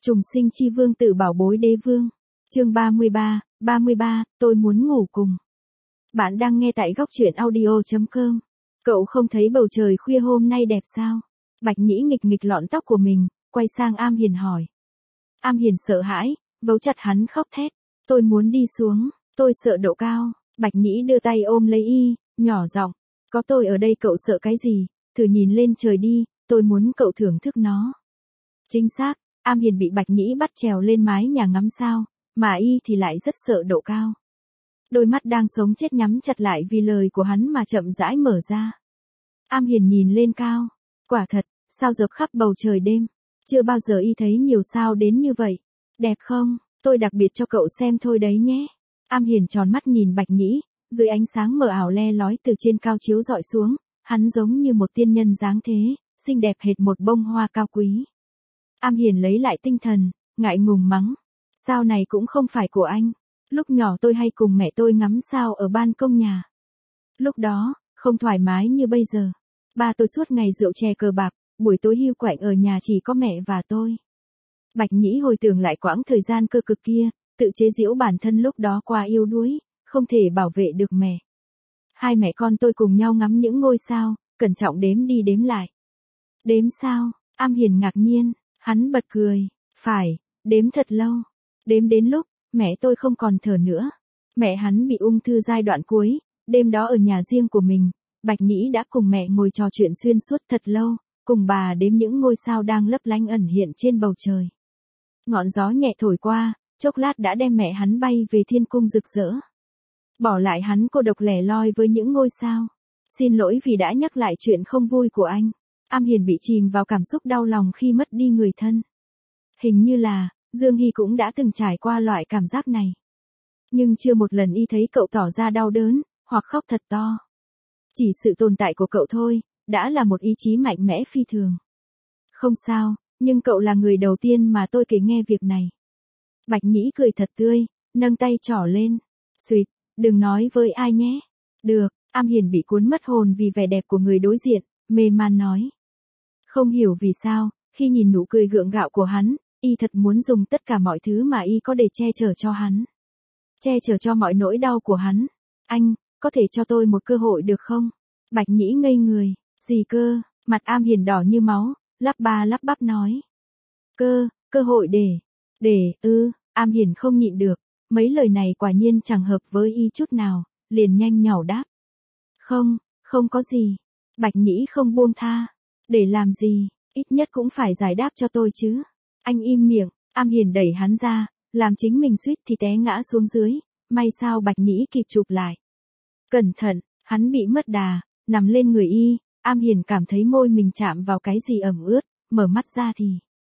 Trùng sinh chi vương tử bảo bối đế vương. Chương 33, tôi muốn ngủ cùng. Bạn đang nghe tại góc truyện audio.com. Cậu không thấy bầu trời khuya hôm nay đẹp sao? Bạch Nhĩ nghịch nghịch lọn tóc của mình, quay sang Am Hiền hỏi. Am Hiền sợ hãi, vấu chặt hắn khóc thét. Tôi muốn đi xuống, tôi sợ độ cao. Bạch Nhĩ đưa tay ôm lấy y, nhỏ giọng. Có tôi ở đây cậu sợ cái gì? Thử nhìn lên trời đi, tôi muốn cậu thưởng thức nó. Chính xác, Am Hiền bị Bạch Nhĩ bắt trèo lên mái nhà ngắm sao, mà y thì lại rất sợ độ cao. Đôi mắt đang sống chết nhắm chặt lại vì lời của hắn mà chậm rãi mở ra. Am Hiền nhìn lên cao, quả thật, sao dập khắp bầu trời đêm. Chưa bao giờ y thấy nhiều sao đến như vậy. Đẹp không? Tôi đặc biệt cho cậu xem thôi đấy nhé. Am Hiền tròn mắt nhìn Bạch Nhĩ, dưới ánh sáng mờ ảo le lói từ trên cao chiếu dọi xuống, hắn giống như một tiên nhân dáng thế, xinh đẹp hệt một bông hoa cao quý. Am Hiền lấy lại tinh thần, ngại ngùng mắng. Sao này cũng không phải của anh. Lúc nhỏ tôi hay cùng mẹ tôi ngắm sao ở ban công nhà. Lúc đó, không thoải mái như bây giờ. Ba tôi suốt ngày rượu chè cờ bạc, buổi tối hiu quạnh ở nhà chỉ có mẹ và tôi. Bạch Nhĩ hồi tưởng lại quãng thời gian cơ cực kia, tự chế giễu bản thân lúc đó quá yếu đuối, không thể bảo vệ được mẹ. Hai mẹ con tôi cùng nhau ngắm những ngôi sao, cẩn trọng đếm đi đếm lại. Đếm sao? Am Hiền ngạc nhiên, hắn bật cười. Phải, đếm thật lâu. Đếm đến lúc, mẹ tôi không còn thở nữa. Mẹ hắn bị ung thư giai đoạn cuối, đêm đó ở nhà riêng của mình, Bạch Nhĩ đã cùng mẹ ngồi trò chuyện xuyên suốt thật lâu, cùng bà đếm những ngôi sao đang lấp lánh ẩn hiện trên bầu trời. Ngọn gió nhẹ thổi qua, chốc lát đã đem mẹ hắn bay về thiên cung rực rỡ. Bỏ lại hắn cô độc lẻ loi với những ngôi sao. Xin lỗi vì đã nhắc lại chuyện không vui của anh. Am Hiền bị chìm vào cảm xúc đau lòng khi mất đi người thân. Hình như là, Dương Hy cũng đã từng trải qua loại cảm giác này. Nhưng chưa một lần y thấy cậu tỏ ra đau đớn, hoặc khóc thật to. Chỉ sự tồn tại của cậu thôi, đã là một ý chí mạnh mẽ phi thường. Không sao, nhưng cậu là người đầu tiên mà tôi kể nghe việc này. Bạch Nhĩ cười thật tươi, nâng tay trỏ lên. Xuyệt, đừng nói với ai nhé. Được, Am Hiền bị cuốn mất hồn vì vẻ đẹp của người đối diện, mê man nói. Không hiểu vì sao, khi nhìn nụ cười gượng gạo của hắn, y thật muốn dùng tất cả mọi thứ mà y có để che chở cho hắn. Che chở cho mọi nỗi đau của hắn. Anh, có thể cho tôi một cơ hội được không? Bạch Nhĩ ngây người. Gì cơ? Mặt Am Hiền đỏ như máu, lắp ba lắp bắp nói. Cơ hội Am Hiền không nhịn được. Mấy lời này quả nhiên chẳng hợp với y chút nào, liền nhanh nhảu đáp. Không có gì. Bạch Nhĩ không buông tha. Để làm gì, ít nhất cũng phải giải đáp cho tôi chứ. Anh im miệng, Am Hiền đẩy hắn ra, làm chính mình suýt thì té ngã xuống dưới, may sao Bạch Nhĩ kịp chụp lại. Cẩn thận, hắn bị mất đà, nằm lên người y, Am Hiền cảm thấy môi mình chạm vào cái gì ẩm ướt, mở mắt ra thì.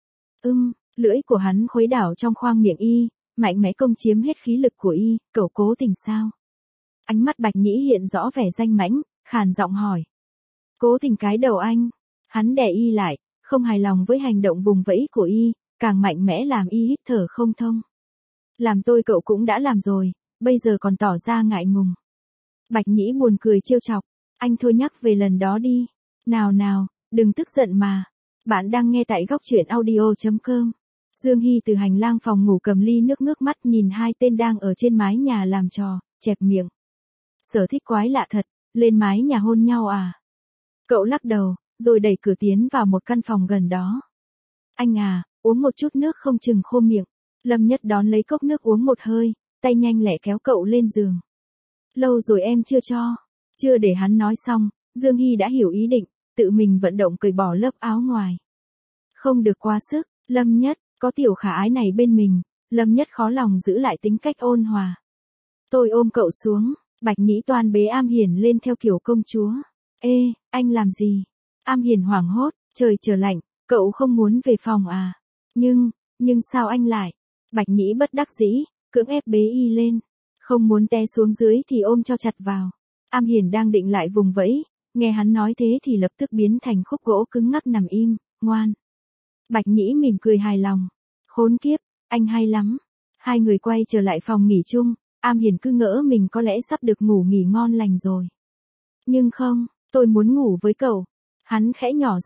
Lưỡi của hắn khuấy đảo trong khoang miệng y, mạnh mẽ công chiếm hết khí lực của y, cậu cố tình sao? Ánh mắt Bạch Nhĩ hiện rõ vẻ danh mãnh, khàn giọng hỏi. Cố tình cái đầu anh. Hắn đè y lại, không hài lòng với hành động vùng vẫy của y, càng mạnh mẽ làm y hít thở không thông. Làm tôi cậu cũng đã làm rồi, bây giờ còn tỏ ra ngại ngùng. Bạch Nhĩ buồn cười trêu chọc, anh thôi nhắc về lần đó đi. Nào, đừng tức giận mà. Bạn đang nghe tại góc truyện audio.com. Dương Hy từ hành lang phòng ngủ cầm ly nước ngước mắt nhìn hai tên đang ở trên mái nhà làm trò, chẹp miệng. Sở thích quái lạ thật, lên mái nhà hôn nhau à? Cậu lắc đầu, rồi đẩy cửa tiến vào một căn phòng gần đó. Anh à, uống một chút nước không chừng khô miệng. Lâm Nhất đón lấy cốc nước uống một hơi, tay nhanh lẹ kéo cậu lên giường. Lâu rồi em chưa cho. Chưa để hắn nói xong, Dương Hy đã hiểu ý định, tự mình vận động cởi bỏ lớp áo ngoài. Không được quá sức, Lâm Nhất, có tiểu khả ái này bên mình, Lâm Nhất khó lòng giữ lại tính cách ôn hòa. Tôi ôm cậu xuống, Bạch Nhĩ toan bế Am Hiền lên theo kiểu công chúa. Ê, anh làm gì? Am Hiền hoảng hốt, trời trở lạnh, cậu không muốn về phòng à? Nhưng sao anh lại? Bạch Nhĩ bất đắc dĩ, cưỡng ép bế y lên. Không muốn té xuống dưới thì ôm cho chặt vào. Am Hiền đang định lại vùng vẫy, nghe hắn nói thế thì lập tức biến thành khúc gỗ cứng ngắc nằm im, ngoan. Bạch Nhĩ mỉm cười hài lòng. Khốn kiếp, anh hay lắm. Hai người quay trở lại phòng nghỉ chung, Am Hiền cứ ngỡ mình có lẽ sắp được ngủ nghỉ ngon lành rồi. Nhưng không, tôi muốn ngủ với cậu. Hắn khẽ nhỏ giọng,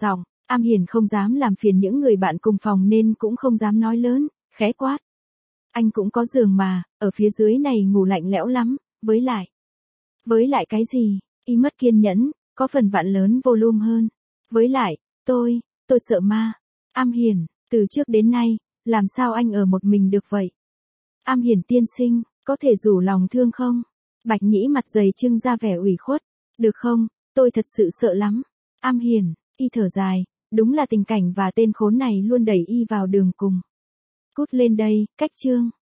Am Hiền không dám làm phiền những người bạn cùng phòng nên cũng không dám nói lớn, khẽ quát. Anh cũng có giường mà, ở phía dưới này ngủ lạnh lẽo lắm, với lại cái gì, y mất kiên nhẫn, có phần vặn lớn volume hơn. Với lại, tôi sợ ma. Am Hiền, từ trước đến nay, làm sao anh ở một mình được vậy? Am Hiền tiên sinh, có thể rủ lòng thương không? Bạch Nhĩ mặt dày trưng ra vẻ ủy khuất. Được không, tôi thật sự sợ lắm. Am Hiền, y thở dài, đúng là tình cảnh và tên khốn này luôn đẩy y vào đường cùng. Cút lên đây, cách chương.